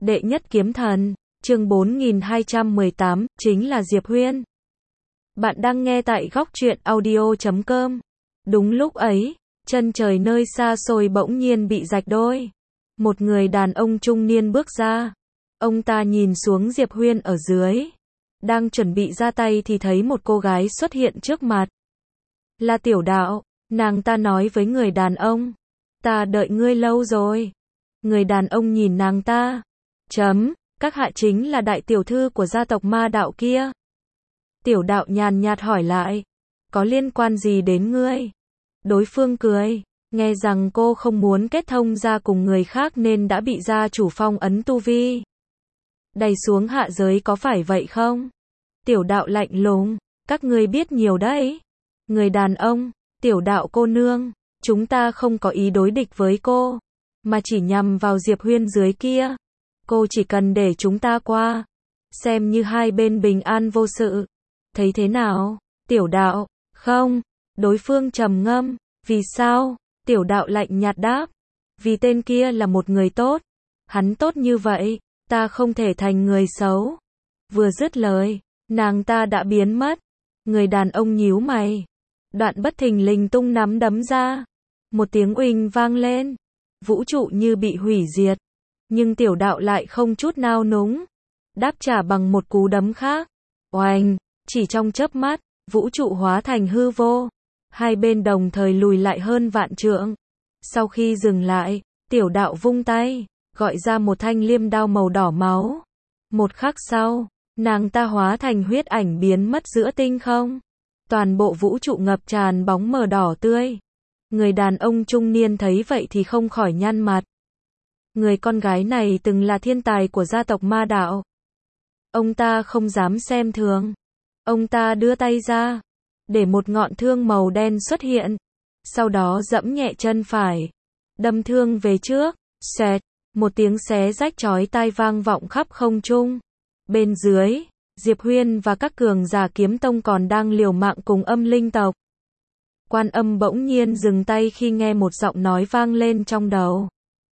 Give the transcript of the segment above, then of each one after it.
Đệ nhất kiếm thần, chương 4218, chính là Diệp Huyên. Bạn đang nghe tại góc truyện audio.com. Đúng lúc ấy, chân trời nơi xa xôi bỗng nhiên bị rạch đôi. Một người đàn ông trung niên bước ra. Ông ta nhìn xuống Diệp Huyên ở dưới. Đang chuẩn bị ra tay thì thấy một cô gái xuất hiện trước mặt. Là Tiểu Đạo, nàng ta nói với người đàn ông. Ta đợi ngươi lâu rồi. Người đàn ông nhìn nàng ta. Các hạ chính là đại tiểu thư của gia tộc Ma Đạo kia. Tiểu Đạo nhàn nhạt hỏi lại. Có liên quan gì đến ngươi? Đối phương cười. Nghe rằng cô không muốn kết thông ra cùng người khác nên đã bị gia chủ phong ấn tu vi. Đày xuống hạ giới có phải vậy không? Tiểu Đạo lạnh lùng. Các ngươi biết nhiều đấy. Người đàn ông. Tiểu Đạo cô nương. Chúng ta không có ý đối địch với cô. Mà chỉ nhằm vào Diệp Huyên dưới kia. Cô chỉ cần để chúng ta qua. Xem như hai bên bình an vô sự. Thấy thế nào? Tiểu Đạo. Không. Đối phương trầm ngâm. Vì sao? Tiểu Đạo lạnh nhạt đáp. Vì tên kia là một người tốt. Hắn tốt như vậy. Ta không thể thành người xấu. Vừa dứt lời. Nàng ta đã biến mất. Người đàn ông nhíu mày. Đoạn bất thình lình tung nắm đấm ra. Một tiếng uỳnh vang lên. Vũ trụ như bị hủy diệt. Nhưng Tiểu Đạo lại không chút nao núng. Đáp trả bằng một cú đấm khác. Oanh! Chỉ trong chớp mắt, vũ trụ hóa thành hư vô. Hai bên đồng thời lùi lại hơn vạn trượng. Sau khi dừng lại, Tiểu Đạo vung tay, gọi ra một thanh liêm đao màu đỏ máu. Một khắc sau, nàng ta hóa thành huyết ảnh biến mất giữa tinh không. Toàn bộ vũ trụ ngập tràn bóng mờ đỏ tươi. Người đàn ông trung niên thấy vậy thì không khỏi nhăn mặt. Người con gái này từng là thiên tài của gia tộc Ma Đạo. Ông ta không dám xem thường. Ông ta đưa tay ra, để một ngọn thương màu đen xuất hiện. Sau đó giẫm nhẹ chân phải, đâm thương về trước. Xẹt, một tiếng xé rách chói tai vang vọng khắp không trung. Bên dưới, Diệp Huyên và các cường giả kiếm tông còn đang liều mạng cùng âm linh tộc. Quan Âm bỗng nhiên dừng tay khi nghe một giọng nói vang lên trong đầu.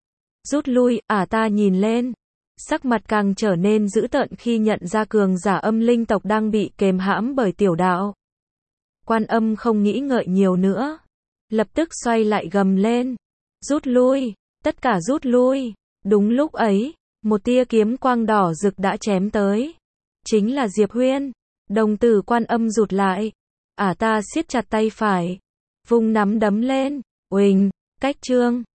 Rút lui, ta nhìn lên. Sắc mặt càng trở nên dữ tợn khi nhận ra cường giả âm linh tộc đang bị kềm hãm bởi Tiểu Đạo. Quan Âm không nghĩ ngợi nhiều nữa. Lập tức xoay lại gầm lên. Rút lui, tất cả rút lui. Đúng lúc ấy, một tia kiếm quang đỏ rực đã chém tới. Chính là Diệp Huyên. Đồng tử Quan Âm rụt lại. Ta siết chặt tay phải. Vung nắm đấm lên. Uỳnh, cách trương.